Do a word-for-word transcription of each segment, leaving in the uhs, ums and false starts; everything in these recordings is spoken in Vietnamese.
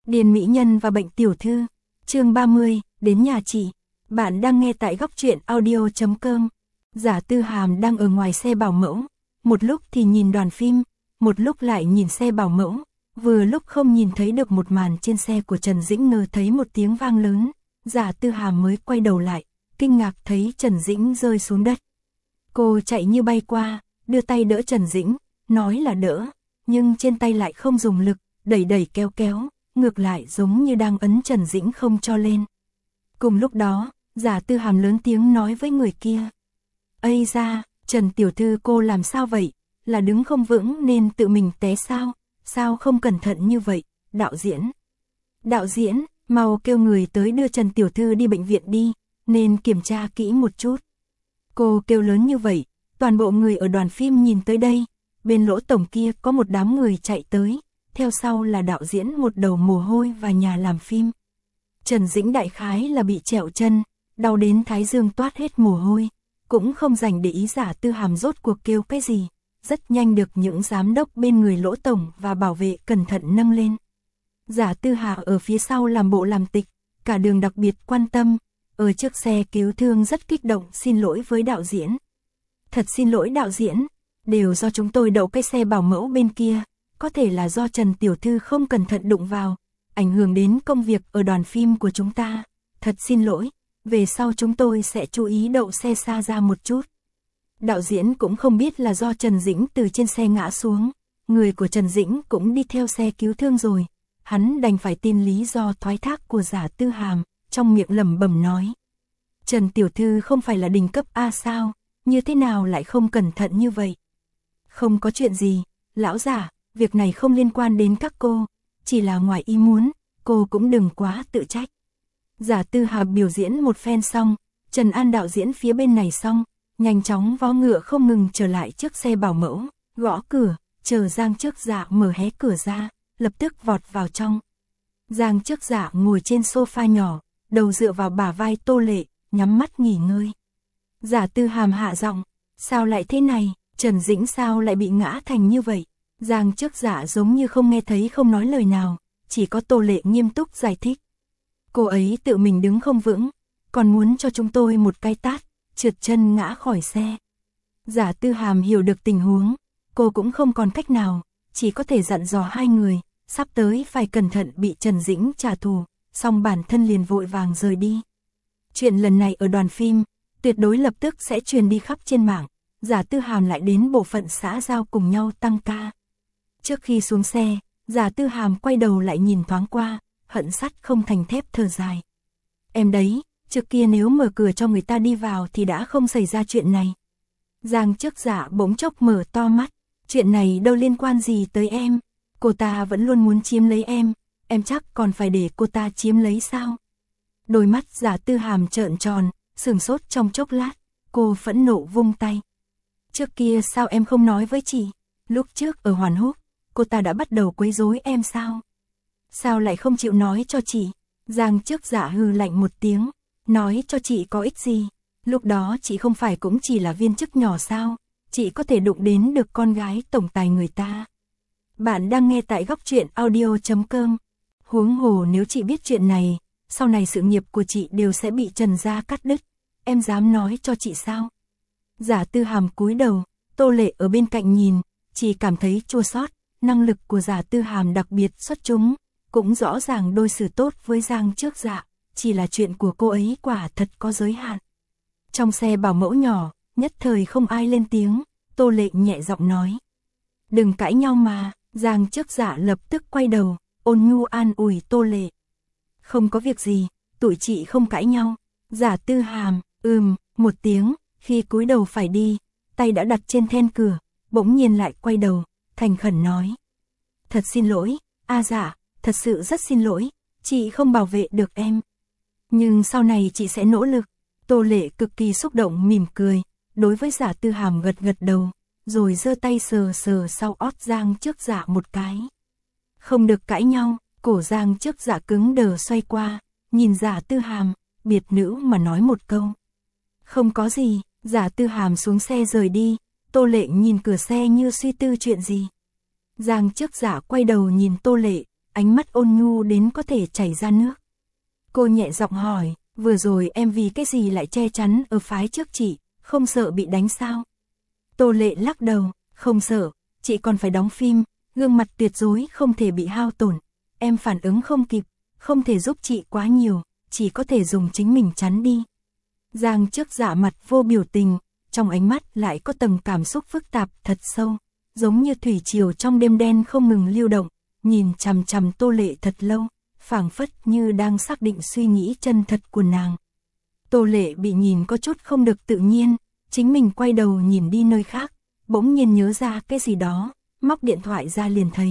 Điền mỹ nhân và bệnh tiểu thư. Chương ba mươi, đến nhà chị. Bạn đang nghe tại góc truyện audio chấm com. Giả Tư Hàm đang ở ngoài xe bảo mẫu, một lúc thì nhìn đoàn phim, một lúc lại nhìn xe bảo mẫu, vừa lúc không nhìn thấy được một màn trên xe của Trần Dĩnh ngờ thấy một tiếng vang lớn, Giả Tư Hàm mới quay đầu lại, kinh ngạc thấy Trần Dĩnh rơi xuống đất. Cô chạy như bay qua, đưa tay đỡ Trần Dĩnh, nói là đỡ, nhưng trên tay lại không dùng lực, đẩy đẩy kéo kéo, ngược lại giống như đang ấn Trần Dĩnh không cho lên. Cùng lúc đó, Giả Tư Hàm lớn tiếng nói với người kia. Ây da, Trần tiểu thư cô làm sao vậy, là đứng không vững nên tự mình té sao, sao không cẩn thận như vậy, đạo diễn. Đạo diễn, mau kêu người tới đưa Trần tiểu thư đi bệnh viện đi, nên kiểm tra kỹ một chút. Cô kêu lớn như vậy, toàn bộ người ở đoàn phim nhìn tới đây, bên lỗ tổng kia có một đám người chạy tới, theo sau là đạo diễn một đầu mồ hôi và nhà làm phim. Trần Dĩnh đại khái là bị trẹo chân, đau đến thái dương toát hết mồ hôi, cũng không dành để ý Giả Tư Hàm rốt cuộc kêu cái gì, rất nhanh được những giám đốc bên người lỗ tổng và bảo vệ cẩn thận nâng lên. Giả Tư Hà ở phía sau làm bộ làm tịch, cả đường đặc biệt quan tâm, ở trước xe cứu thương rất kích động xin lỗi với đạo diễn. Thật xin lỗi đạo diễn, đều do chúng tôi đậu cái xe bảo mẫu bên kia, có thể là do Trần tiểu thư không cẩn thận đụng vào, ảnh hưởng đến công việc ở đoàn phim của chúng ta, thật xin lỗi, về sau chúng tôi sẽ chú ý đậu xe xa ra một chút. Đạo diễn cũng không biết là do Trần Dĩnh từ trên xe ngã xuống, người của Trần Dĩnh cũng đi theo xe cứu thương rồi, hắn đành phải tin lý do thoái thác của Giả Tư Hàm, trong miệng lẩm bẩm nói. Trần tiểu thư không phải là đỉnh cấp A sao, như thế nào lại không cẩn thận như vậy? Không có chuyện gì, lão giả, việc này không liên quan đến các cô, chỉ là ngoài ý muốn, cô cũng đừng quá tự trách. Giả Tư Hàm biểu diễn một phen xong, Trần An đạo diễn phía bên này xong, nhanh chóng vó ngựa không ngừng trở lại trước xe bảo mẫu, gõ cửa, chờ Giang Trước Dạ mở hé cửa ra, lập tức vọt vào trong. Giang Trước Dạ ngồi trên sofa nhỏ, đầu dựa vào bả vai Tô Lệ, nhắm mắt nghỉ ngơi. Giả Tư Hàm hạ giọng, sao lại thế này, Trần Dĩnh sao lại bị ngã thành như vậy? Giang Trước Dạ giống như không nghe thấy không nói lời nào, chỉ có Tô Lệ nghiêm túc giải thích. Cô ấy tự mình đứng không vững, còn muốn cho chúng tôi một cái tát, trượt chân ngã khỏi xe. Giả Tư Hàm hiểu được tình huống, cô cũng không còn cách nào, chỉ có thể dặn dò hai người, sắp tới phải cẩn thận bị Trần Dĩnh trả thù, xong bản thân liền vội vàng rời đi. Chuyện lần này ở đoàn phim, tuyệt đối lập tức sẽ truyền đi khắp trên mạng, Giả Tư Hàm lại đến bộ phận xã giao cùng nhau tăng ca. Trước khi xuống xe, Giả Tư Hàm quay đầu lại nhìn thoáng qua, hận sắt không thành thép thở dài. Em đấy, trước kia nếu mở cửa cho người ta đi vào thì đã không xảy ra chuyện này. Giang Trước Dạ bỗng chốc mở to mắt, chuyện này đâu liên quan gì tới em, cô ta vẫn luôn muốn chiếm lấy em, em chắc còn phải để cô ta chiếm lấy sao? Đôi mắt Giả Tư Hàm trợn tròn, sửng sốt trong chốc lát, cô phẫn nộ vung tay. Trước kia sao em không nói với chị, lúc trước ở Hoàn Húc, cô ta đã bắt đầu quấy rối em sao? Sao lại không chịu nói cho chị? Giang Trước Dạ hừ lạnh một tiếng, nói cho chị có ích gì? Lúc đó chị không phải cũng chỉ là viên chức nhỏ sao? Chị có thể đụng đến được con gái tổng tài người ta. Bạn đang nghe tại góc truyện audio chấm com. Huống hồ nếu chị biết chuyện này, sau này sự nghiệp của chị đều sẽ bị Trần gia cắt đứt. Em dám nói cho chị sao? Giả Tư Hàm cúi đầu, Tô Lệ ở bên cạnh nhìn, chỉ cảm thấy chua xót. Năng lực của Giả Tư Hàm đặc biệt xuất chúng, cũng rõ ràng đối xử tốt với Giang Trước Dạ, chỉ là chuyện của cô ấy quả thật có giới hạn. Trong xe bảo mẫu nhỏ, nhất thời không ai lên tiếng, Tô Lệ nhẹ giọng nói. Đừng cãi nhau mà, Giang Trước Dạ lập tức quay đầu, ôn nhu an ủi Tô Lệ. Không có việc gì, tụi chị không cãi nhau. Giả Tư Hàm, ừm, một tiếng, khi cúi đầu phải đi, tay đã đặt trên then cửa, bỗng nhiên lại quay đầu, thành khẩn nói. Thật xin lỗi, a Dạ, thật sự rất xin lỗi, chị không bảo vệ được em. Nhưng sau này chị sẽ nỗ lực. Tô Lệ cực kỳ xúc động mỉm cười, đối với Giả Tư Hàm gật gật đầu, rồi giơ tay sờ sờ sau ót Giang Trước Dạ một cái. Không được cãi nhau, cổ Giang Trước Dạ cứng đờ xoay qua, nhìn Giả Tư Hàm, biệt nữ mà nói một câu. Không có gì, Giả Tư Hàm xuống xe rời đi, Tô Lệ nhìn cửa xe như suy tư chuyện gì. Giang Trước Dạ quay đầu nhìn Tô Lệ, ánh mắt ôn nhu đến có thể chảy ra nước. Cô nhẹ giọng hỏi, vừa rồi em vì cái gì lại che chắn ở phái trước chị, không sợ bị đánh sao? Tô Lệ lắc đầu, không sợ, chị còn phải đóng phim, gương mặt tuyệt đối không thể bị hao tổn. Em phản ứng không kịp, không thể giúp chị quá nhiều, chỉ có thể dùng chính mình chắn đi. Giang Trước Dạ mặt vô biểu tình, trong ánh mắt lại có tầng cảm xúc phức tạp thật sâu, giống như thủy triều trong đêm đen không ngừng lưu động, nhìn chằm chằm Tô Lệ thật lâu, phảng phất như đang xác định suy nghĩ chân thật của nàng. Tô Lệ bị nhìn có chút không được tự nhiên, chính mình quay đầu nhìn đi nơi khác, bỗng nhiên nhớ ra cái gì đó, móc điện thoại ra liền thấy.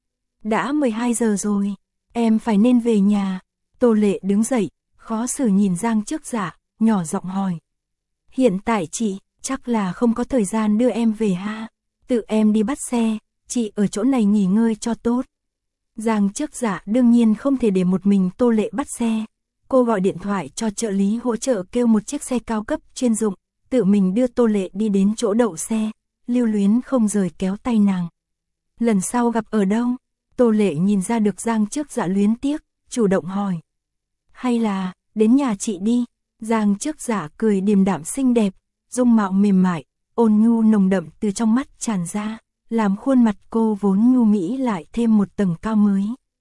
Đã mười hai giờ rồi, em phải nên về nhà. Tô Lệ đứng dậy, khó xử nhìn Giang Trước Dạ, nhỏ giọng hỏi. Hiện tại chị, chắc là không có thời gian đưa em về ha, tự em đi bắt xe, chị ở chỗ này nghỉ ngơi cho tốt. Giang Trước Dạ đương nhiên không thể để một mình Tô Lệ bắt xe, cô gọi điện thoại cho trợ lý hỗ trợ kêu một chiếc xe cao cấp chuyên dụng, tự mình đưa Tô Lệ đi đến chỗ đậu xe, lưu luyến không rời kéo tay nàng. Lần sau gặp ở đâu? Tô Lệ nhìn ra được Giang Trước Dạ luyến tiếc, chủ động hỏi. Hay là, đến nhà chị đi. Giang Trước Dạ cười điềm đạm xinh đẹp, dung mạo mềm mại, ôn nhu nồng đậm từ trong mắt tràn ra, làm khuôn mặt cô vốn nhu mỹ lại thêm một tầng cao mới.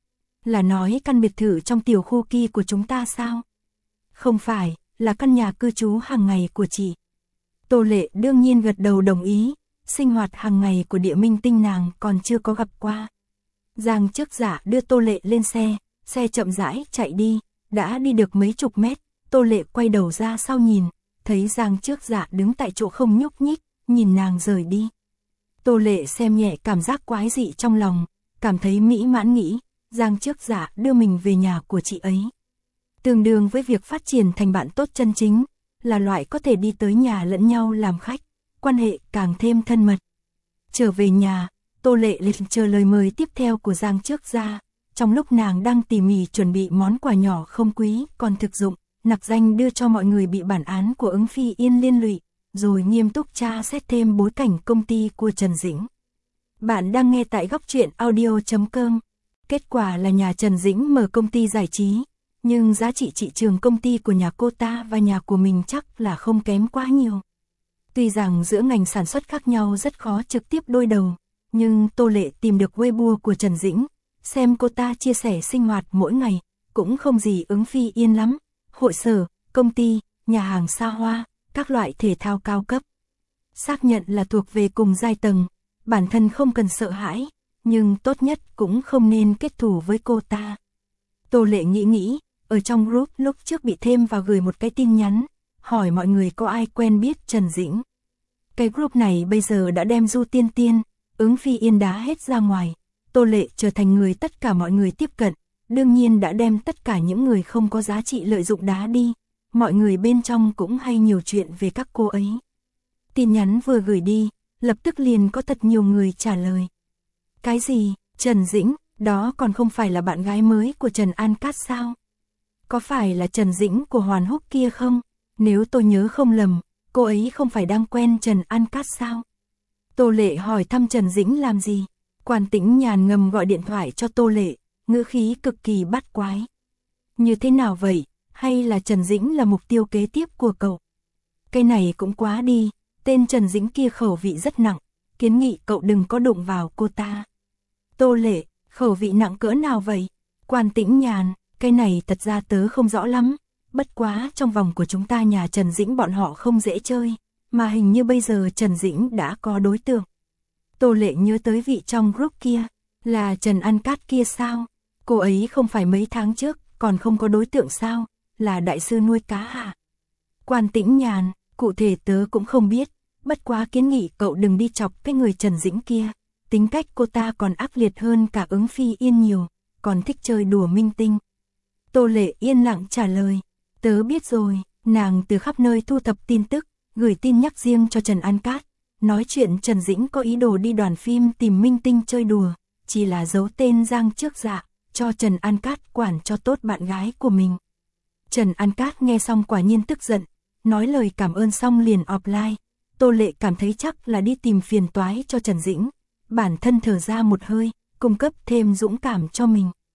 Là nói căn biệt thự trong tiểu khu kia của chúng ta sao? Không phải, là căn nhà cư trú hàng ngày của chị. Tô Lệ đương nhiên gật đầu đồng ý, sinh hoạt hàng ngày của địa minh tinh nàng còn chưa có gặp qua. Giang Trước Dạ đưa Tô Lệ lên xe, xe chậm rãi chạy đi, đã đi được mấy chục mét, Tô Lệ quay đầu ra sau nhìn, thấy Giang Trước Dạ đứng tại chỗ không nhúc nhích, nhìn nàng rời đi. Tô Lệ xem nhẹ cảm giác quái dị trong lòng, cảm thấy mỹ mãn nghĩ, Giang Trước Dạ đưa mình về nhà của chị ấy. Tương đương với việc phát triển thành bạn tốt chân chính, là loại có thể đi tới nhà lẫn nhau làm khách, quan hệ càng thêm thân mật. Trở về nhà, Tô Lệ liền chờ lời mời tiếp theo của Giang Trước Dạ. Trong lúc nàng đang tỉ mỉ chuẩn bị món quà nhỏ không quý còn thực dụng, nặc danh đưa cho mọi người bị bản án của Ứng Phi Yên liên lụy, rồi nghiêm túc tra xét thêm bối cảnh công ty của Trần Dĩnh. Bạn đang nghe tại góc truyện audio chấm com. Kết quả là nhà Trần Dĩnh mở công ty giải trí, nhưng giá trị thị trường công ty của nhà cô ta và nhà của mình chắc là không kém quá nhiều. Tuy rằng giữa ngành sản xuất khác nhau rất khó trực tiếp đối đầu, nhưng Tô Lệ tìm được Weibo của Trần Dĩnh, xem cô ta chia sẻ sinh hoạt mỗi ngày, cũng không gì Ứng Phi Yên lắm. Hội sở, công ty, nhà hàng xa hoa, các loại thể thao cao cấp. Xác nhận là thuộc về cùng giai tầng, bản thân không cần sợ hãi, nhưng tốt nhất cũng không nên kết thù với cô ta. Tô Lệ nghĩ nghĩ, ở trong group lúc trước bị thêm vào gửi một cái tin nhắn, hỏi mọi người có ai quen biết Trần Dĩnh. Cái group này bây giờ đã đem Du Tiên Tiên, Ứng Phi Yên đá hết ra ngoài, Tô Lệ trở thành người tất cả mọi người tiếp cận, đương nhiên đã đem tất cả những người không có giá trị lợi dụng đá đi, mọi người bên trong cũng hay nhiều chuyện về các cô ấy. Tin nhắn vừa gửi đi, lập tức liền có thật nhiều người trả lời. Cái gì, Trần Dĩnh, đó còn không phải là bạn gái mới của Trần An Cát sao? Có phải là Trần Dĩnh của Hoàn Húc kia không? Nếu tôi nhớ không lầm, cô ấy không phải đang quen Trần An Cát sao? Tô Lệ hỏi thăm Trần Dĩnh làm gì? Quan Tĩnh Nhàn ngầm gọi điện thoại cho Tô Lệ, ngữ khí cực kỳ bắt quái. Như thế nào vậy? Hay là Trần Dĩnh là mục tiêu kế tiếp của cậu? Cái này cũng quá đi, tên Trần Dĩnh kia khẩu vị rất nặng, kiến nghị cậu đừng có đụng vào cô ta. Tô Lệ, khẩu vị nặng cỡ nào vậy? Quan Tĩnh Nhàn, cái này thật ra tớ không rõ lắm, bất quá trong vòng của chúng ta nhà Trần Dĩnh bọn họ không dễ chơi, mà hình như bây giờ Trần Dĩnh đã có đối tượng. Tô Lệ nhớ tới vị trong group kia, là Trần An Cát kia sao? Cô ấy không phải mấy tháng trước còn không có đối tượng sao? Là đại sư nuôi cá hả? Quan Tĩnh Nhàn, cụ thể tớ cũng không biết, bất quá kiến nghị cậu đừng đi chọc cái người Trần Dĩnh kia, tính cách cô ta còn ác liệt hơn cả Ứng Phi Yên nhiều, còn thích chơi đùa minh tinh. Tô Lệ yên lặng trả lời, tớ biết rồi, nàng từ khắp nơi thu thập tin tức, gửi tin nhắc riêng cho Trần An Cát, nói chuyện Trần Dĩnh có ý đồ đi đoàn phim tìm minh tinh chơi đùa, chỉ là giấu tên Giang Trước Dạ, cho Trần An Cát quản cho tốt bạn gái của mình. Trần An Cát nghe xong quả nhiên tức giận, nói lời cảm ơn xong liền offline. Tô Lệ cảm thấy chắc là đi tìm phiền toái cho Trần Dĩnh, bản thân thở ra một hơi, cung cấp thêm dũng cảm cho mình.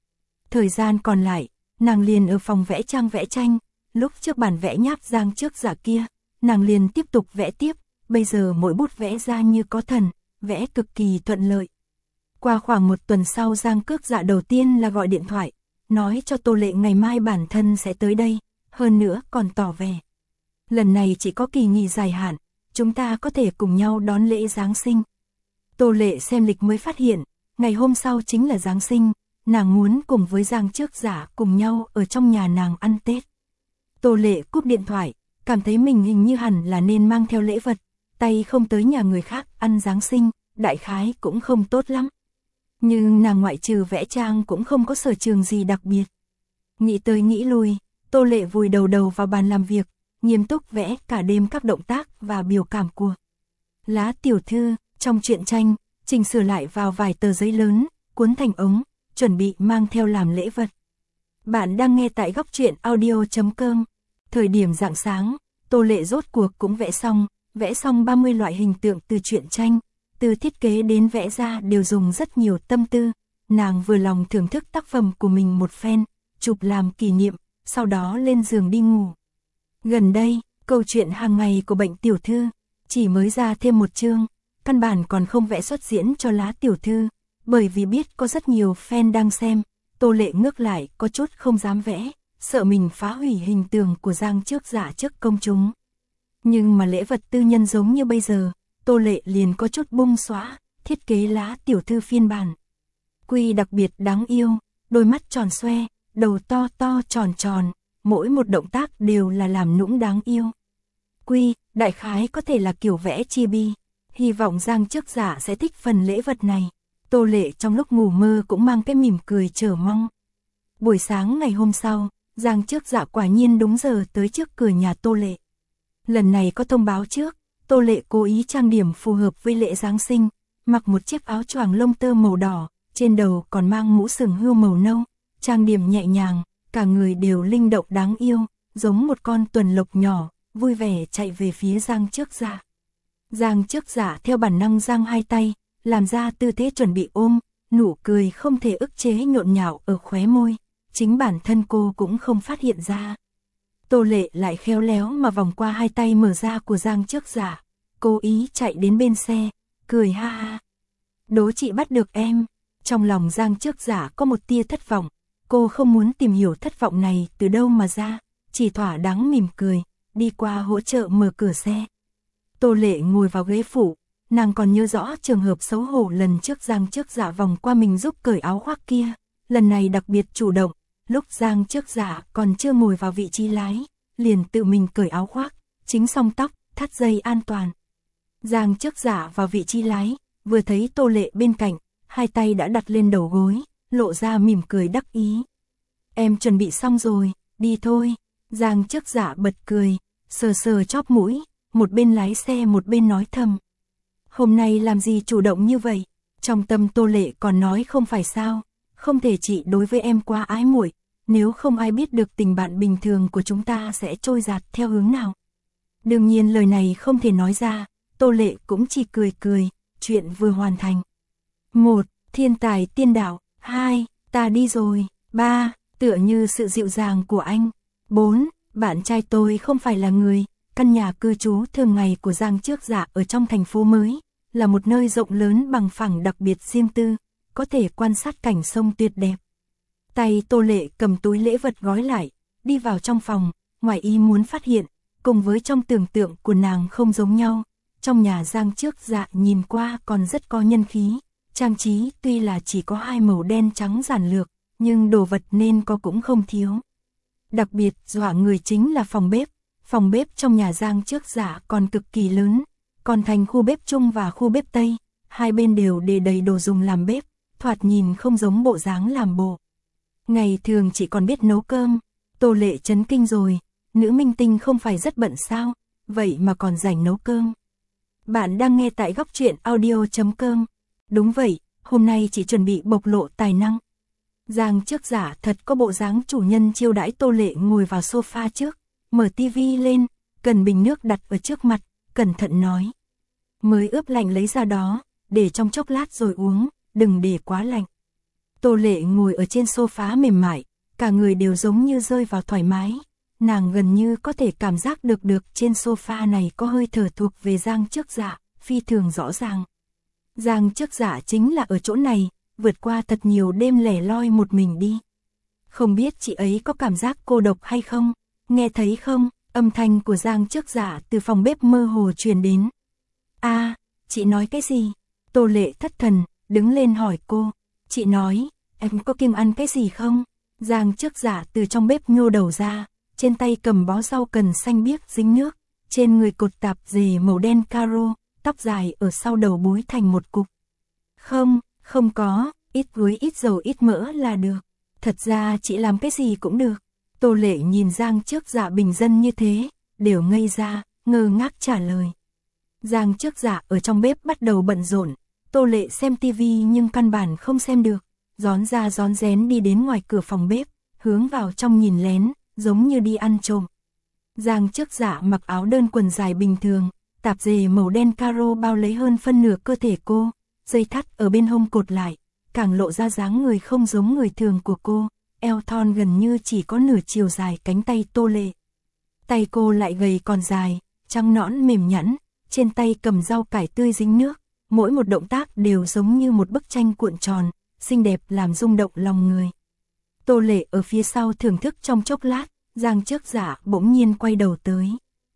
Thời gian còn lại, nàng liền ở phòng vẽ trang vẽ tranh, lúc trước bản vẽ nháp Giang Trước Giả kia, nàng liền tiếp tục vẽ tiếp, bây giờ mỗi bút vẽ ra như có thần, vẽ cực kỳ thuận lợi. Qua khoảng một tuần sau Giang Cước Dạ đầu tiên là gọi điện thoại, nói cho Tô Lệ ngày mai bản thân sẽ tới đây, hơn nữa còn tỏ vẻ. Lần này chỉ có kỳ nghỉ dài hạn, chúng ta có thể cùng nhau đón lễ Giáng sinh. Tô Lệ xem lịch mới phát hiện, ngày hôm sau chính là Giáng sinh, nàng muốn cùng với Giang Trước Giả cùng nhau ở trong nhà nàng ăn Tết. Tô Lệ cúp điện thoại, cảm thấy mình hình như hẳn là nên mang theo lễ vật, tay không tới nhà người khác ăn Giáng sinh, đại khái cũng không tốt lắm. Nhưng nàng ngoại trừ vẽ trang cũng không có sở trường gì đặc biệt. Nghĩ tới nghĩ lui, Tô Lệ vùi đầu đầu vào bàn làm việc, nghiêm túc vẽ cả đêm các động tác và biểu cảm của Lá tiểu thư, trong truyện tranh, chỉnh sửa lại vào vài tờ giấy lớn, cuốn thành ống, chuẩn bị mang theo làm lễ vật. Bạn đang nghe tại góc truyện audio chấm com. Thời điểm rạng sáng, Tô Lệ rốt cuộc cũng vẽ xong, vẽ xong ba mươi loại hình tượng từ truyện tranh, từ thiết kế đến vẽ ra đều dùng rất nhiều tâm tư. Nàng vừa lòng thưởng thức tác phẩm của mình một phen, chụp làm kỷ niệm, sau đó lên giường đi ngủ. Gần đây, câu chuyện hàng ngày của bệnh tiểu thư, chỉ mới ra thêm một chương, căn bản còn không vẽ xuất diễn cho Lá tiểu thư, bởi vì biết có rất nhiều fan đang xem, Tô Lệ ngước lại có chút không dám vẽ, sợ mình phá hủy hình tượng của Giang Trước Giả trước công chúng. Nhưng mà lễ vật tư nhân giống như bây giờ, Tô Lệ liền có chút bung xóa, thiết kế Lá tiểu thư phiên bản. Quy đặc biệt đáng yêu, đôi mắt tròn xoe, đầu to to tròn tròn, mỗi một động tác đều là làm nũng đáng yêu. Quy, đại khái có thể là kiểu vẽ chibi, hy vọng Giang Trước Giả sẽ thích phần lễ vật này. Tô Lệ trong lúc ngủ mơ cũng mang cái mỉm cười chờ mong. Buổi sáng ngày hôm sau, Giang Trước Giả quả nhiên đúng giờ tới trước cửa nhà Tô Lệ. Lần này có thông báo trước, Tô Lệ cố ý trang điểm phù hợp với lễ Giáng sinh, mặc một chiếc áo choàng lông tơ màu đỏ, trên đầu còn mang mũ sừng hươu màu nâu, trang điểm nhẹ nhàng, cả người đều linh động đáng yêu, giống một con tuần lộc nhỏ, vui vẻ chạy về phía Giang Trước Giả. Giang Trước Giả theo bản năng giang hai tay, làm ra tư thế chuẩn bị ôm, nụ cười không thể ức chế nhộn nhạo ở khóe môi, chính bản thân cô cũng không phát hiện ra. Tô Lệ lại khéo léo mà vòng qua hai tay mở ra của Giang Trước Giả, cố ý chạy đến bên xe, cười ha ha. Đố chị bắt được em. Trong lòng Giang Trước Giả có một tia thất vọng, cô không muốn tìm hiểu thất vọng này từ đâu mà ra, chỉ thỏa đáng mỉm cười, đi qua hỗ trợ mở cửa xe. Tô Lệ ngồi vào ghế phụ, nàng còn nhớ rõ trường hợp xấu hổ lần trước Giang Trước Giả vòng qua mình giúp cởi áo khoác kia, lần này đặc biệt chủ động, lúc Giang Trước Giả còn chưa ngồi vào vị trí lái, liền tự mình cởi áo khoác, chính song tóc, thắt dây an toàn. Giang Trước Giả vào vị trí lái, vừa thấy Tô Lệ bên cạnh, hai tay đã đặt lên đầu gối, lộ ra mỉm cười đắc ý. Em chuẩn bị xong rồi, đi thôi. Giang Trước Giả bật cười, sờ sờ chóp mũi, một bên lái xe một bên nói thầm. Hôm nay làm gì chủ động như vậy? Trong tâm Tô Lệ còn nói không phải sao, không thể chị đối với em quá ái muội, nếu không ai biết được tình bạn bình thường của chúng ta sẽ trôi dạt theo hướng nào. Đương nhiên lời này không thể nói ra, Tô Lệ cũng chỉ cười cười, chuyện vừa hoàn thành. Một, thiên tài tiên đạo. Hai, ta đi rồi. Ba, tựa như sự dịu dàng của anh. Bốn, bạn trai tôi không phải là người. Căn nhà cư trú thường ngày của Giang Trước Giả ở trong thành phố mới, là một nơi rộng lớn bằng phẳng đặc biệt riêng tư, có thể quan sát cảnh sông tuyệt đẹp. Tay Tô Lệ cầm túi lễ vật gói lại, đi vào trong phòng, ngoài ý muốn phát hiện, cùng với trong tưởng tượng của nàng không giống nhau. Trong nhà Giang Trước Giả nhìn qua còn rất có nhân khí, trang trí tuy là chỉ có hai màu đen trắng giản lược, nhưng đồ vật nên có cũng không thiếu. Đặc biệt dọa người chính là phòng bếp. Phòng bếp trong nhà Giang Trước Giả còn cực kỳ lớn, còn thành khu bếp chung và khu bếp Tây, hai bên đều để đầy đồ dùng làm bếp, thoạt nhìn không giống bộ dáng làm bộ. Ngày thường chỉ còn biết nấu cơm, Tô Lệ chấn kinh rồi, nữ minh tinh không phải rất bận sao, vậy mà còn rảnh nấu cơm. Bạn đang nghe tại góc truyện audio chấm com. Đúng vậy, hôm nay chỉ chuẩn bị bộc lộ tài năng. Giang Trước Giả thật có bộ dáng chủ nhân chiêu đãi Tô Lệ ngồi vào sofa trước, mở tivi lên, cần bình nước đặt ở trước mặt, cẩn thận nói. Mới ướp lạnh lấy ra đó, để trong chốc lát rồi uống, đừng để quá lạnh. Tô Lệ ngồi ở trên sofa mềm mại, cả người đều giống như rơi vào thoải mái. Nàng gần như có thể cảm giác được được trên sofa này có hơi thở thuộc về Giang Trước Dạ, phi thường rõ ràng. Giang Trước Dạ chính là ở chỗ này, vượt qua thật nhiều đêm lẻ loi một mình đi. Không biết chị ấy có cảm giác cô độc hay không, nghe thấy không, âm thanh của Giang Trước Dạ từ phòng bếp mơ hồ truyền đến. A, à, chị nói cái gì? Tô Lệ thất thần, đứng lên hỏi cô. Chị nói, em có kiêng ăn cái gì không? Giang Trước Dạ từ trong bếp nhô đầu ra, trên tay cầm bó rau cần xanh biếc dính nước, trên người cột tạp dề màu đen caro, tóc dài ở sau đầu búi thành một cục. Không, không có, ít muối ít dầu ít mỡ là được. Thật ra chị làm cái gì cũng được. Tô Lệ nhìn Giang Trước Dạ bình dân như thế, đều ngây ra, ngơ ngác trả lời. Giang Trước Dạ ở trong bếp bắt đầu bận rộn, Tô Lệ xem tivi nhưng căn bản không xem được, rón ra rón rén đi đến ngoài cửa phòng bếp, hướng vào trong nhìn lén, giống như đi ăn trộm. Giang Trước Dạ mặc áo đơn quần dài bình thường, tạp dề màu đen caro bao lấy hơn phân nửa cơ thể cô, dây thắt ở bên hông cột lại, càng lộ ra dáng người không giống người thường của cô, eo thon gần như chỉ có nửa chiều dài cánh tay Tô Lệ. Tay cô lại gầy còn dài, trắng nõn mềm nhẵn, trên tay cầm rau cải tươi dính nước, mỗi một động tác đều giống như một bức tranh cuộn tròn, xinh đẹp làm rung động lòng người. Tô Lệ ở phía sau thưởng thức trong chốc lát, Giang Trước Dạ bỗng nhiên quay đầu tới.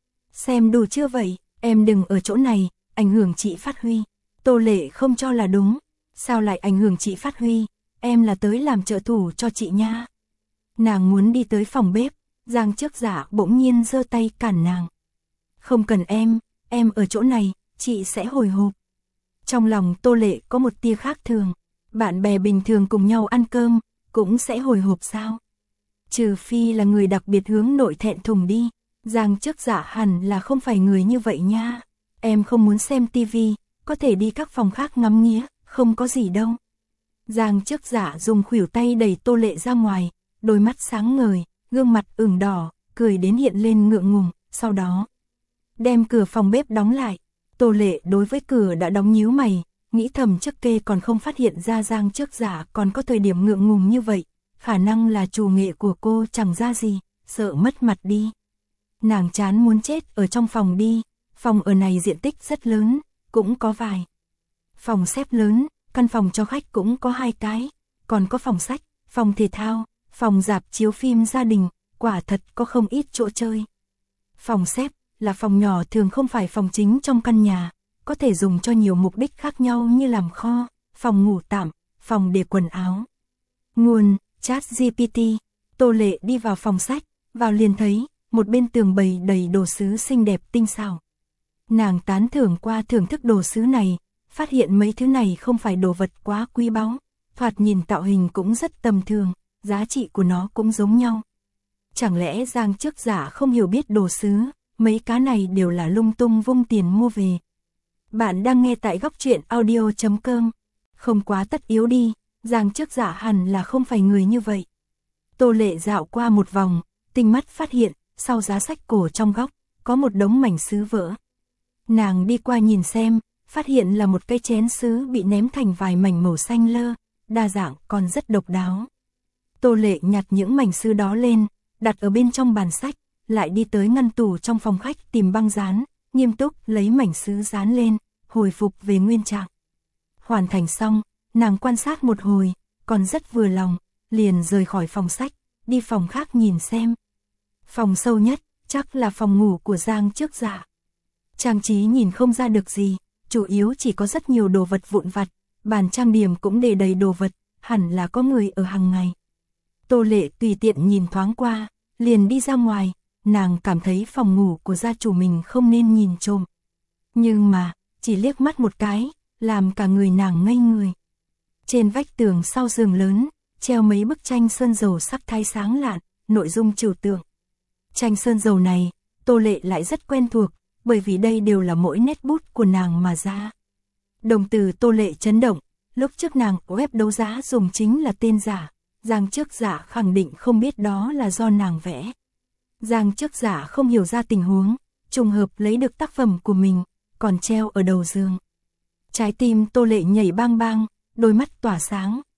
Xem đủ chưa vậy, em đừng ở chỗ này, ảnh hưởng chị phát huy. Tô Lệ không cho là đúng, sao lại ảnh hưởng chị phát huy, em là tới làm trợ thủ cho chị nha. Nàng muốn đi tới phòng bếp, Giang Trước Dạ bỗng nhiên giơ tay cản nàng. Không cần em, em ở chỗ này, chị sẽ hồi hộp. Trong lòng Tô Lệ có một tia khác thường, bạn bè bình thường cùng nhau ăn cơm, cũng sẽ hồi hộp sao? Trừ phi là người đặc biệt hướng nội thẹn thùng đi, Giang Trước Dạ hẳn là không phải người như vậy nha. Em không muốn xem tivi, có thể đi các phòng khác ngắm nghía, không có gì đâu. Giang Trước Dạ dùng khuỷu tay đẩy Tô Lệ ra ngoài, đôi mắt sáng ngời, gương mặt ửng đỏ, cười đến hiện lên ngượng ngùng, sau đó đem cửa phòng bếp đóng lại. Tô Lệ đối với cửa đã đóng nhíu mày, nghĩ thầm trước kê còn không phát hiện ra Giang Trước Dạ còn có thời điểm ngượng ngùng như vậy, khả năng là chủ nghệ của cô chẳng ra gì, sợ mất mặt đi. Nàng chán muốn chết ở trong phòng đi, phòng ở này diện tích rất lớn, cũng có vài phòng xếp lớn, căn phòng cho khách cũng có hai cái, còn có phòng sách, phòng thể thao, phòng rạp chiếu phim gia đình, quả thật có không ít chỗ chơi. Phòng xếp là phòng nhỏ thường không phải phòng chính trong căn nhà, có thể dùng cho nhiều mục đích khác nhau như làm kho, phòng ngủ tạm, phòng để quần áo. Nguồn ChatGPT. Tô Lệ đi vào phòng sách, vào liền thấy một bên tường bày đầy đồ sứ xinh đẹp tinh xảo. Nàng tán thưởng qua thưởng thức đồ sứ này, phát hiện mấy thứ này không phải đồ vật quá quý báu, thoạt nhìn tạo hình cũng rất tầm thường, giá trị của nó cũng giống nhau. Chẳng lẽ Giang Trước Dạ không hiểu biết đồ sứ, mấy cá này đều là lung tung vung tiền mua về. Bạn đang nghe tại góc truyện audio chấm com. Không quá tất yếu đi, Giang Trước Dạ hẳn là không phải người như vậy. Tô Lệ dạo qua một vòng, tinh mắt phát hiện, sau giá sách cổ trong góc, có một đống mảnh sứ vỡ. Nàng đi qua nhìn xem, phát hiện là một cái chén sứ bị ném thành vài mảnh màu xanh lơ, đa dạng còn rất độc đáo. Tô Lệ nhặt những mảnh sứ đó lên, đặt ở bên trong bàn sách, lại đi tới ngăn tủ trong phòng khách tìm băng dán, nghiêm túc lấy mảnh sứ dán lên, hồi phục về nguyên trạng. Hoàn thành xong, nàng quan sát một hồi, còn rất vừa lòng, liền rời khỏi phòng sách, đi phòng khác nhìn xem. Phòng sâu nhất, chắc là phòng ngủ của Giang Trước Dạ. Trang trí nhìn không ra được gì, chủ yếu chỉ có rất nhiều đồ vật vụn vặt, bàn trang điểm cũng để đầy đồ vật, hẳn là có người ở hàng ngày. Tô Lệ tùy tiện nhìn thoáng qua, liền đi ra ngoài, nàng cảm thấy phòng ngủ của gia chủ mình không nên nhìn trộm. Nhưng mà, chỉ liếc mắt một cái, làm cả người nàng ngây người. Trên vách tường sau giường lớn, treo mấy bức tranh sơn dầu sắc thái sáng lạn, nội dung trừu tượng. Tranh sơn dầu này, Tô Lệ lại rất quen thuộc, bởi vì đây đều là mỗi nét bút của nàng mà ra. Đồng tử Tô Lệ chấn động, lúc trước nàng web đấu giá dùng chính là tên giả, Giang Trước Dạ khẳng định không biết đó là do nàng vẽ. Giang Trước Dạ không hiểu ra tình huống, trùng hợp lấy được tác phẩm của mình, còn treo ở đầu giường. Trái tim Tô Lệ nhảy bang bang, đôi mắt tỏa sáng,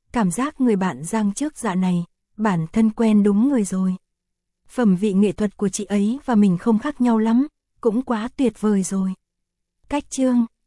cảm giác người bạn Giang trước dạ này, bản thân quen đúng người rồi. Phẩm vị nghệ thuật của chị ấy và mình không khác nhau lắm, cũng quá tuyệt vời rồi. Cách chương